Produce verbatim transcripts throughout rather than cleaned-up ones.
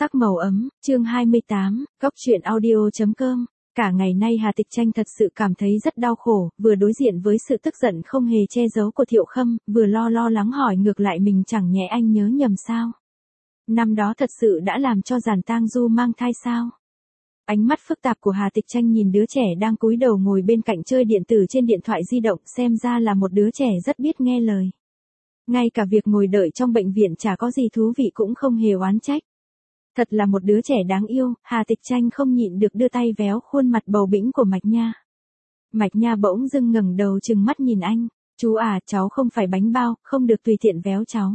Sắc màu ấm, chương hai mươi tám, góc truyện audio.com. Cả ngày nay Hà Tịch Tranh thật sự cảm thấy rất đau khổ, vừa đối diện với sự tức giận không hề che giấu của Thiệu Khâm, vừa lo lo lắng hỏi ngược lại mình chẳng nhẽ anh nhớ nhầm sao? Năm đó thật sự đã làm cho Giản Tang Du mang thai sao? Ánh mắt phức tạp của Hà Tịch Tranh nhìn đứa trẻ đang cúi đầu ngồi bên cạnh chơi điện tử trên điện thoại di động, xem ra là một đứa trẻ rất biết nghe lời. Ngay cả việc ngồi đợi trong bệnh viện chả có gì thú vị cũng không hề oán trách. Thật là một đứa trẻ đáng yêu, Hà Tịch Tranh không nhịn được đưa tay véo khuôn mặt bầu bĩnh của Mạch Nha. Mạch Nha bỗng dưng ngẩng đầu trừng mắt nhìn anh, chú à, cháu không phải bánh bao, không được tùy tiện véo cháu.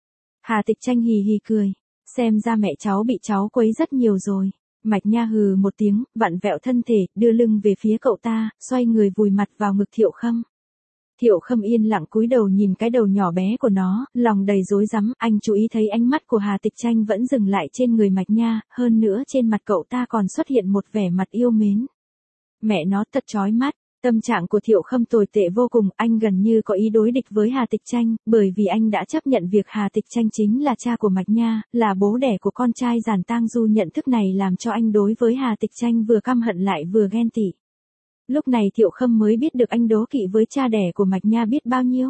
Hà Tịch Tranh hì hì cười, xem ra mẹ cháu bị cháu quấy rất nhiều rồi. Mạch Nha hừ một tiếng, vặn vẹo thân thể, đưa lưng về phía cậu ta, xoay người vùi mặt vào ngực Thiệu Khâm. Thiệu Khâm yên lặng cúi đầu nhìn cái đầu nhỏ bé của nó, lòng đầy rối rắm, anh chú ý thấy ánh mắt của Hà Tịch Tranh vẫn dừng lại trên người Mạch Nha, hơn nữa trên mặt cậu ta còn xuất hiện một vẻ mặt yêu mến. Mẹ nó thật chói mắt, tâm trạng của Thiệu Khâm tồi tệ vô cùng, anh gần như có ý đối địch với Hà Tịch Tranh, bởi vì anh đã chấp nhận việc Hà Tịch Tranh chính là cha của Mạch Nha, là bố đẻ của con trai Giản Tang Du. Nhận thức này làm cho anh đối với Hà Tịch Tranh vừa căm hận lại vừa ghen tị. Lúc này Thiệu Khâm mới biết được anh đố kỵ với cha đẻ của Mạch Nha biết bao nhiêu.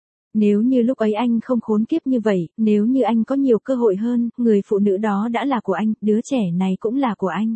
Nếu như lúc ấy anh không khốn kiếp như vậy, nếu như anh có nhiều cơ hội hơn, người phụ nữ đó đã là của anh, đứa trẻ này cũng là của anh.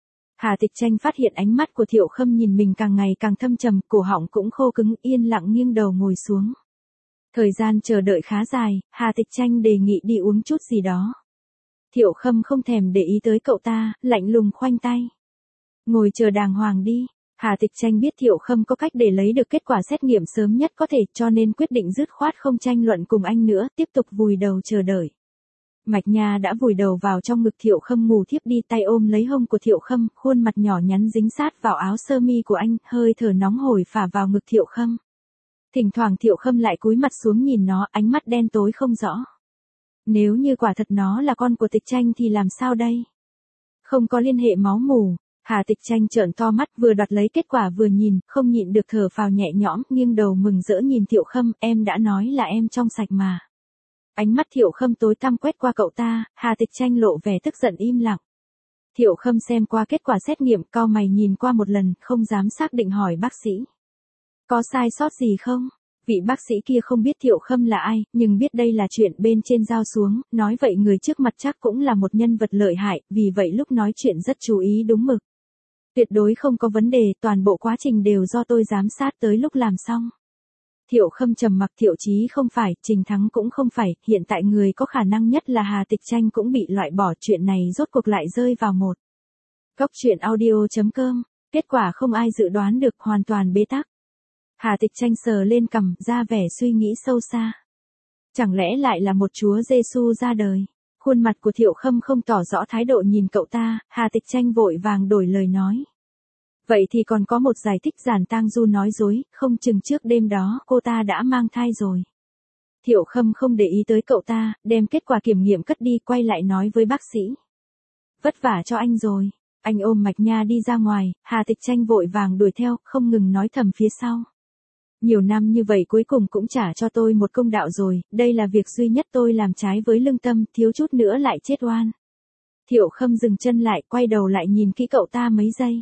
Hà Tịch Tranh phát hiện ánh mắt của Thiệu Khâm nhìn mình càng ngày càng thâm trầm, cổ họng cũng khô cứng, yên lặng nghiêng đầu ngồi xuống. Thời gian chờ đợi khá dài, Hà Tịch Tranh đề nghị đi uống chút gì đó. Thiệu Khâm không thèm để ý tới cậu ta, lạnh lùng khoanh tay. Ngồi chờ đàng hoàng đi. Hà Tịch Tranh biết Thiệu Khâm có cách để lấy được kết quả xét nghiệm sớm nhất có thể, cho nên quyết định dứt khoát không tranh luận cùng anh nữa, tiếp tục vùi đầu chờ đợi. Mạch Nha đã vùi đầu vào trong ngực Thiệu Khâm ngủ thiếp đi, tay ôm lấy hông của Thiệu Khâm, khuôn mặt nhỏ nhắn dính sát vào áo sơ mi của anh, hơi thở nóng hổi phả vào ngực Thiệu Khâm. Thỉnh thoảng Thiệu Khâm lại cúi mặt xuống nhìn nó, ánh mắt đen tối không rõ. Nếu như quả thật nó là con của Tịch Tranh thì làm sao đây? Không có liên hệ máu mủ. Hà Tịch Tranh trợn to mắt, vừa đoạt lấy kết quả vừa nhìn, không nhịn được thở phào nhẹ nhõm, nghiêng đầu mừng rỡ nhìn Thiệu Khâm, em đã nói là em trong sạch mà. Ánh mắt Thiệu Khâm tối tăm quét qua cậu ta, Hà Tịch Tranh lộ vẻ tức giận im lặng. Thiệu Khâm xem qua kết quả xét nghiệm, cau mày nhìn qua một lần, không dám xác định hỏi bác sĩ. Có sai sót gì không? Vị bác sĩ kia không biết Thiệu Khâm là ai, nhưng biết đây là chuyện bên trên giao xuống, nói vậy người trước mặt chắc cũng là một nhân vật lợi hại, vì vậy lúc nói chuyện rất chú ý đúng mực. Tuyệt đối không có vấn đề, toàn bộ quá trình đều do tôi giám sát tới lúc làm xong. Thiệu Khâm trầm mặc, Thiệu Chí không phải, Trình Thắng cũng không phải, hiện tại người có khả năng nhất là Hà Tịch Tranh cũng bị loại bỏ, chuyện này rốt cuộc lại rơi vào một. Góc truyện audio.com, kết quả không ai dự đoán được, hoàn toàn bế tắc. Hà Tịch Tranh sờ lên cằm, ra vẻ suy nghĩ sâu xa. Chẳng lẽ lại là một Chúa Giêsu ra đời? Khuôn mặt của Thiệu Khâm không tỏ rõ thái độ nhìn cậu ta, Hà Tịch Tranh vội vàng đổi lời nói. Vậy thì còn có một giải thích, Giản Tang Du nói dối, không chừng trước đêm đó cô ta đã mang thai rồi. Thiệu Khâm không để ý tới cậu ta, đem kết quả kiểm nghiệm cất đi, quay lại nói với bác sĩ. Vất vả cho anh rồi. Anh ôm Mạch Nha đi ra ngoài, Hà Tịch Tranh vội vàng đuổi theo, không ngừng nói thầm phía sau. Nhiều năm như vậy cuối cùng cũng trả cho tôi một công đạo rồi, đây là việc duy nhất tôi làm trái với lương tâm, thiếu chút nữa lại chết oan. Thiệu Khâm dừng chân lại, quay đầu lại nhìn kỹ cậu ta mấy giây.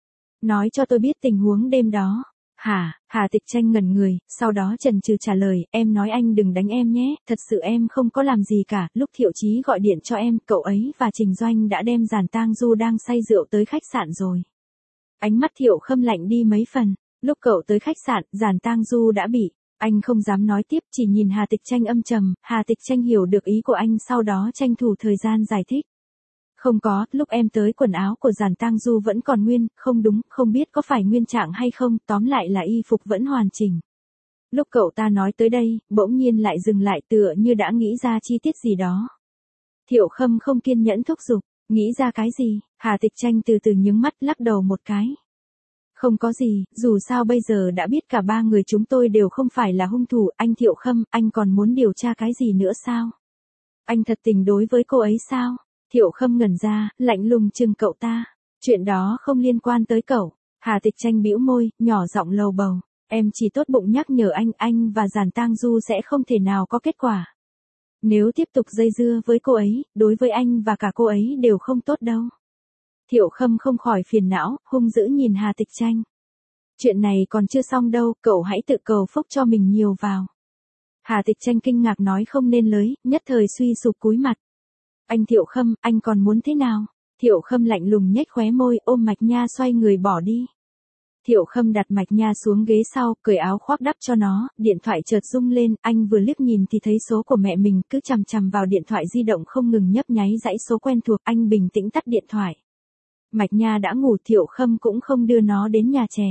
Nói cho tôi biết tình huống đêm đó. Hả? Hà Tịch Tranh ngẩn người, sau đó chần chừ trả lời, em nói anh đừng đánh em nhé, thật sự em không có làm gì cả, lúc Thiệu Chí gọi điện cho em, cậu ấy và Trình Doanh đã đem Giản Tang Du đang say rượu tới khách sạn rồi. Ánh mắt Thiệu Khâm lạnh đi mấy phần. Lúc cậu tới khách sạn, Giản Tang Du đã bị, anh không dám nói tiếp, chỉ nhìn Hà Tịch Tranh âm trầm, Hà Tịch Tranh hiểu được ý của anh, sau đó tranh thủ thời gian giải thích. Không có, lúc em tới quần áo của Giản Tang Du vẫn còn nguyên, không đúng, không biết có phải nguyên trạng hay không, tóm lại là y phục vẫn hoàn chỉnh. Lúc cậu ta nói tới đây, bỗng nhiên lại dừng lại tựa như đã nghĩ ra chi tiết gì đó. Thiệu Khâm không kiên nhẫn thúc giục, nghĩ ra cái gì? Hà Tịch Tranh từ từ nhướng mắt, lắc đầu một cái. Không có gì, dù sao bây giờ đã biết cả ba người chúng tôi đều không phải là hung thủ, anh Thiệu Khâm, anh còn muốn điều tra cái gì nữa sao? Anh thật tình đối với cô ấy sao? Thiệu Khâm ngẩn ra, lạnh lùng trừng cậu ta. Chuyện đó không liên quan tới cậu. Hà Tịch Tranh bĩu môi, nhỏ giọng lầu bầu. Em chỉ tốt bụng nhắc nhở anh, anh và Giản Tang Du sẽ không thể nào có kết quả. Nếu tiếp tục dây dưa với cô ấy, đối với anh và cả cô ấy đều không tốt đâu. Thiệu Khâm không khỏi phiền não, hung dữ nhìn Hà Tịch Tranh. Chuyện này còn chưa xong đâu, cậu hãy tự cầu phúc cho mình nhiều vào. Hà Tịch Tranh kinh ngạc nói không nên lời, nhất thời suy sụp cúi mặt. Anh Thiệu Khâm, anh còn muốn thế nào? Thiệu Khâm lạnh lùng nhếch khóe môi, ôm Mạch Nha xoay người bỏ đi. Thiệu Khâm đặt Mạch Nha xuống ghế sau, cởi áo khoác đắp cho nó, điện thoại chợt rung lên, anh vừa liếc nhìn thì thấy số của mẹ mình, cứ chằm chằm vào điện thoại di động không ngừng nhấp nháy dãy số quen thuộc, anh bình tĩnh tắt điện thoại. Mạch Nha đã ngủ, Thiệu Khâm cũng không đưa nó đến nhà trẻ.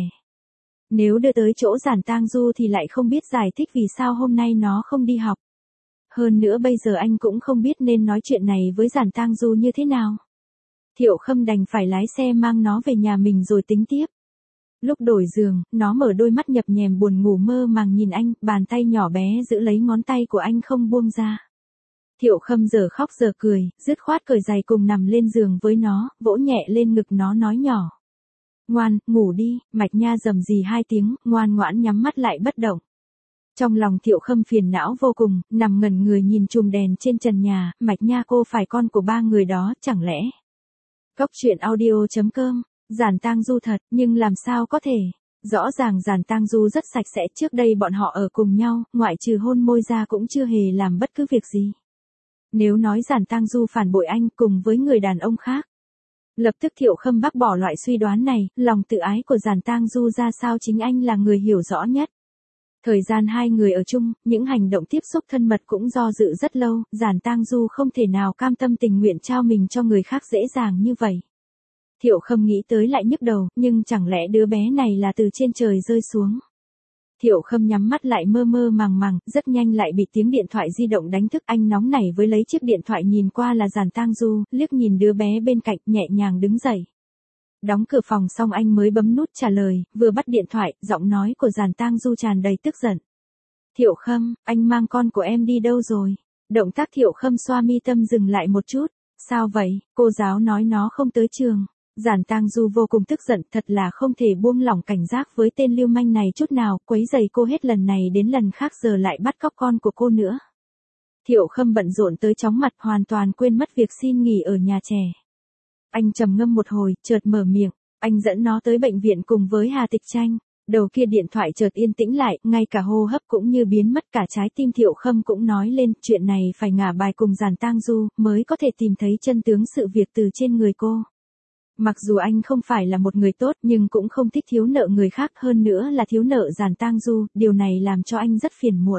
Nếu đưa tới chỗ Giản Tang Du thì lại không biết giải thích vì sao hôm nay nó không đi học. Hơn nữa bây giờ anh cũng không biết nên nói chuyện này với Giản Tang Du như thế nào. Thiệu Khâm đành phải lái xe mang nó về nhà mình rồi tính tiếp. Lúc đổi giường, nó mở đôi mắt nhập nhèm buồn ngủ mơ màng nhìn anh, bàn tay nhỏ bé giữ lấy ngón tay của anh không buông ra. Thiệu Khâm giờ khóc giờ cười, dứt khoát cởi giày cùng nằm lên giường với nó, vỗ nhẹ lên ngực nó nói nhỏ. Ngoan, ngủ đi, Mạch Nha rầm rì hai tiếng, ngoan ngoãn nhắm mắt lại bất động. Trong lòng Thiệu Khâm phiền não vô cùng, nằm ngẩn người nhìn chùm đèn trên trần nhà, Mạch Nha cô phải con của ba người đó, chẳng lẽ? Cốc truyện audio chấm com, Giản Tang Du thật, nhưng làm sao có thể? Rõ ràng Giản Tang Du rất sạch sẽ, trước đây bọn họ ở cùng nhau, ngoại trừ hôn môi ra cũng chưa hề làm bất cứ việc gì. Nếu nói Giản Tang Du phản bội anh cùng với người đàn ông khác. Lập tức Thiệu Khâm bác bỏ loại suy đoán này, lòng tự ái của Giản Tang Du ra sao chính anh là người hiểu rõ nhất. Thời gian hai người ở chung, những hành động tiếp xúc thân mật cũng do dự rất lâu, Giản Tang Du không thể nào cam tâm tình nguyện trao mình cho người khác dễ dàng như vậy. Thiệu Khâm nghĩ tới lại nhức đầu, nhưng chẳng lẽ đứa bé này là từ trên trời rơi xuống. Thiệu Khâm nhắm mắt lại mơ mơ màng màng, rất nhanh lại bị tiếng điện thoại di động đánh thức, anh nóng nảy với lấy chiếc điện thoại nhìn qua là Giản Tang Du, liếc nhìn đứa bé bên cạnh, nhẹ nhàng đứng dậy. Đóng cửa phòng xong anh mới bấm nút trả lời, vừa bắt điện thoại, giọng nói của Giản Tang Du tràn đầy tức giận. Thiệu Khâm, anh mang con của em đi đâu rồi? Động tác Thiệu Khâm xoa mi tâm dừng lại một chút. Sao vậy, cô giáo nói nó không tới trường. Giản Tang Du vô cùng tức giận, thật là không thể buông lỏng cảnh giác với tên lưu manh này chút nào, quấy rầy cô hết lần này đến lần khác giờ lại bắt cóc con của cô nữa. Thiệu Khâm bận rộn tới chóng mặt, hoàn toàn quên mất việc xin nghỉ ở nhà trẻ. Anh trầm ngâm một hồi, chợt mở miệng, anh dẫn nó tới bệnh viện cùng với Hà Tịch Tranh. Đầu kia điện thoại chợt yên tĩnh lại, ngay cả hô hấp cũng như biến mất, cả trái tim Thiệu Khâm cũng nói lên, chuyện này phải ngả bài cùng Giản Tang Du, mới có thể tìm thấy chân tướng sự việc từ trên người cô. Mặc dù anh không phải là một người tốt nhưng cũng không thích thiếu nợ người khác, hơn nữa là thiếu nợ Giản Tang Du, điều này làm cho anh rất phiền muộn.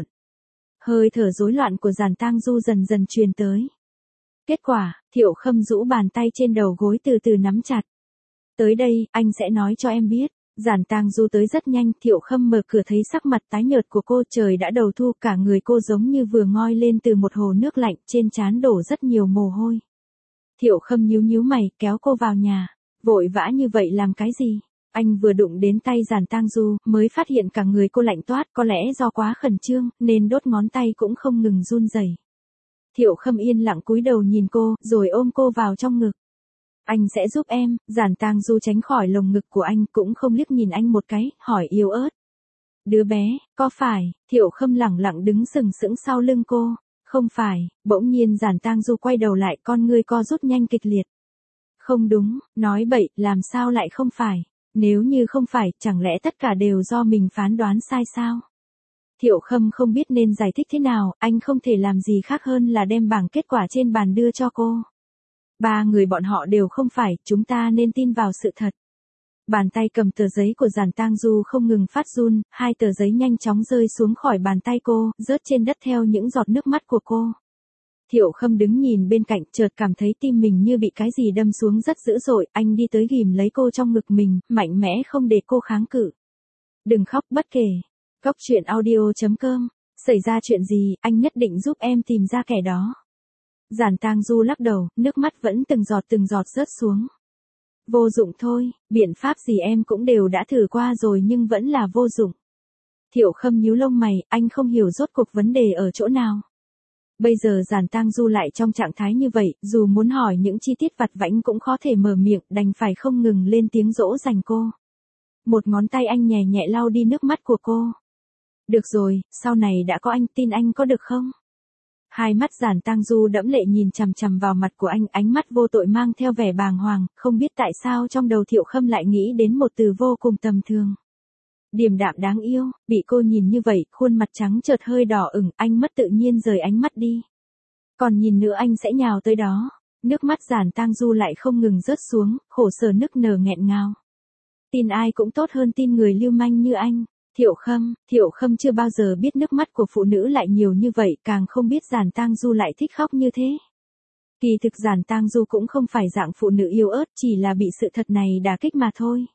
Hơi thở rối loạn của Giản Tang Du dần dần truyền tới. Kết quả, Thiệu Khâm rũ bàn tay trên đầu gối từ từ nắm chặt. Tới đây, anh sẽ nói cho em biết. Giản Tang Du tới rất nhanh, Thiệu Khâm mở cửa thấy sắc mặt tái nhợt của cô, trời đã đầu thu, cả người cô giống như vừa ngoi lên từ một hồ nước lạnh, trên trán đổ rất nhiều mồ hôi. Thiệu Khâm nhíu nhíu mày, kéo cô vào nhà. Vội vã như vậy làm cái gì? Anh vừa đụng đến tay Giản Tang Du, mới phát hiện cả người cô lạnh toát, có lẽ do quá khẩn trương, nên đốt ngón tay cũng không ngừng run rẩy. Thiệu Khâm yên lặng cúi đầu nhìn cô, rồi ôm cô vào trong ngực. Anh sẽ giúp em. Giản Tang Du tránh khỏi lồng ngực của anh, cũng không liếc nhìn anh một cái, hỏi yếu ớt. Đứa bé, có phải? Thiệu Khâm lẳng lặng đứng sừng sững sau lưng cô. Không phải. Bỗng nhiên Giản Tang Du quay đầu lại, con ngươi co rút nhanh kịch liệt. Không đúng, nói bậy, làm sao lại không phải? Nếu như không phải, chẳng lẽ tất cả đều do mình phán đoán sai sao? Thiệu Khâm không biết nên giải thích thế nào, anh không thể làm gì khác hơn là đem bảng kết quả trên bàn đưa cho cô. Ba người bọn họ đều không phải, chúng ta nên tin vào sự thật. Bàn tay cầm tờ giấy của Giản Tang Du không ngừng phát run, hai tờ giấy nhanh chóng rơi xuống khỏi bàn tay cô, rớt trên đất theo những giọt nước mắt của cô. Thiệu Khâm đứng nhìn bên cạnh, chợt cảm thấy tim mình như bị cái gì đâm xuống rất dữ dội, anh đi tới ghìm lấy cô trong ngực mình, mạnh mẽ không để cô kháng cự. Đừng khóc, bất kể. Cốc truyện audio chấm com, xảy ra chuyện gì, anh nhất định giúp em tìm ra kẻ đó. Giản Tang Du lắc đầu, nước mắt vẫn từng giọt từng giọt rớt xuống. Vô dụng thôi, biện pháp gì em cũng đều đã thử qua rồi nhưng vẫn là vô dụng. Thiệu Khâm nhíu lông mày, anh không hiểu rốt cuộc vấn đề ở chỗ nào. Bây giờ Giản Tang Du lại trong trạng thái như vậy, dù muốn hỏi những chi tiết vặt vãnh cũng khó thể mở miệng, đành phải không ngừng lên tiếng dỗ dành cô. Một ngón tay anh nhẹ nhẹ lau đi nước mắt của cô. Được rồi, sau này đã có anh, tin anh có được không? Hai mắt Giản Tang Du đẫm lệ nhìn chằm chằm vào mặt của anh, ánh mắt vô tội mang theo vẻ bàng hoàng, không biết tại sao trong đầu Thiệu Khâm lại nghĩ đến một từ vô cùng tầm thường. Điềm đạm đáng yêu, bị cô nhìn như vậy, khuôn mặt trắng chợt hơi đỏ ửng, anh mất tự nhiên rời ánh mắt đi. Còn nhìn nữa anh sẽ nhào tới đó. Nước mắt Giản Tang Du lại không ngừng rớt xuống, khổ sở nức nở nghẹn ngào. Tin ai cũng tốt hơn tin người lưu manh như anh. Thiệu Khâm, Thiệu Khâm chưa bao giờ biết nước mắt của phụ nữ lại nhiều như vậy, càng không biết Giản Tang Du lại thích khóc như thế. Kỳ thực Giản Tang Du cũng không phải dạng phụ nữ yếu ớt, chỉ là bị sự thật này đả kích mà thôi.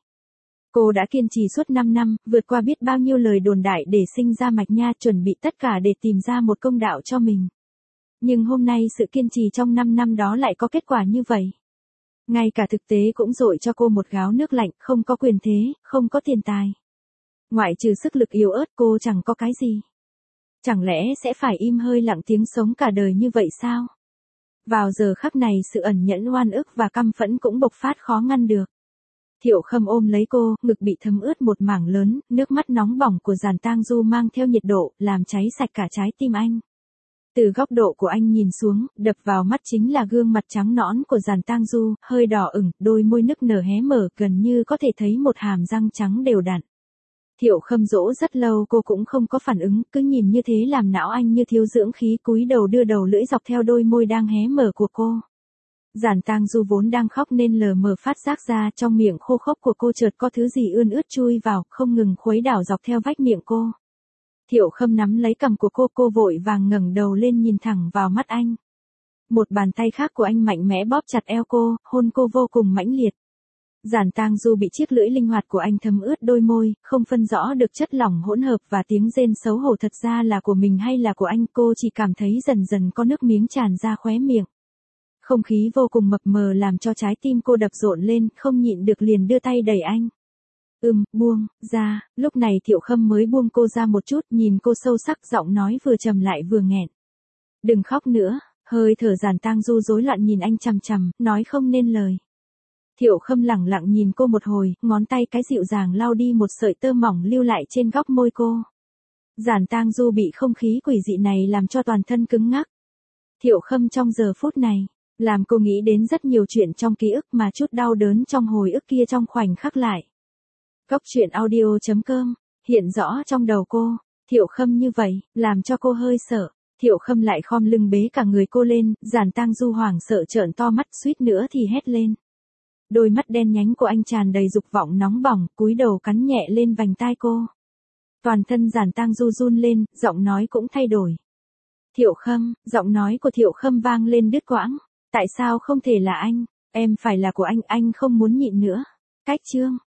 Cô đã kiên trì suốt năm năm, vượt qua biết bao nhiêu lời đồn đại để sinh ra Mạch Nha, chuẩn bị tất cả để tìm ra một công đạo cho mình. Nhưng hôm nay sự kiên trì trong năm năm đó lại có kết quả như vậy. Ngay cả thực tế cũng dội cho cô một gáo nước lạnh, không có quyền thế, không có tiền tài. Ngoại trừ sức lực yếu ớt cô chẳng có cái gì. Chẳng lẽ sẽ phải im hơi lặng tiếng sống cả đời như vậy sao? Vào giờ khắc này sự ẩn nhẫn oan ức và căm phẫn cũng bộc phát khó ngăn được. Thiệu Khâm ôm lấy cô, ngực bị thấm ướt một mảng lớn, nước mắt nóng bỏng của Giản Tang Du mang theo nhiệt độ, làm cháy sạch cả trái tim anh. Từ góc độ của anh nhìn xuống, đập vào mắt chính là gương mặt trắng nõn của Giản Tang Du, hơi đỏ ửng, đôi môi nức nở hé mở, gần như có thể thấy một hàm răng trắng đều đặn. Thiệu Khâm dỗ rất lâu cô cũng không có phản ứng, cứ nhìn như thế làm não anh như thiếu dưỡng khí, cúi đầu đưa đầu lưỡi dọc theo đôi môi đang hé mở của cô. Giản Tang Du vốn đang khóc nên lờ mờ phát giác ra trong miệng khô khốc của cô chợt có thứ gì ươn ướt chui vào, không ngừng khuấy đảo dọc theo vách miệng cô. Thiệu Khâm nắm lấy cằm của cô, cô vội vàng ngẩng đầu lên nhìn thẳng vào mắt anh. Một bàn tay khác của anh mạnh mẽ bóp chặt eo cô, hôn cô vô cùng mãnh liệt. Giản Tang Du bị chiếc lưỡi linh hoạt của anh thấm ướt đôi môi, không phân rõ được chất lỏng hỗn hợp và tiếng rên xấu hổ thật ra là của mình hay là của anh, cô chỉ cảm thấy dần dần có nước miếng tràn ra khóe miệng. Không khí vô cùng mập mờ làm cho trái tim cô đập rộn lên, không nhịn được liền đưa tay đẩy anh. Ừm, buông ra, lúc này Thiệu Khâm mới buông cô ra một chút, nhìn cô sâu sắc, giọng nói vừa trầm lại vừa nghẹn. Đừng khóc nữa, hơi thở Giản Tang Du rối loạn nhìn anh chằm chằm, nói không nên lời. Thiệu Khâm lẳng lặng nhìn cô một hồi, ngón tay cái dịu dàng lau đi một sợi tơ mỏng lưu lại trên góc môi cô. Giản Tang Du bị không khí quỷ dị này làm cho toàn thân cứng ngắc. Thiệu Khâm trong giờ phút này, làm cô nghĩ đến rất nhiều chuyện trong ký ức mà chút đau đớn trong hồi ức kia trong khoảnh khắc lại. Góc truyện audio chấm com, hiện rõ trong đầu cô, Thiệu Khâm như vậy, làm cho cô hơi sợ. Thiệu Khâm lại khom lưng bế cả người cô lên, Giản Tang Du hoảng sợ trợn to mắt, suýt nữa thì hét lên. Đôi mắt đen nhánh của anh tràn đầy dục vọng nóng bỏng, cúi đầu cắn nhẹ lên vành tai cô. Toàn thân Giản Tang Du run lên, giọng nói cũng thay đổi. Thiệu Khâm, giọng nói của Thiệu Khâm vang lên đứt quãng. Tại sao không thể là anh? Em phải là của anh, anh không muốn nhịn nữa. Cách chương.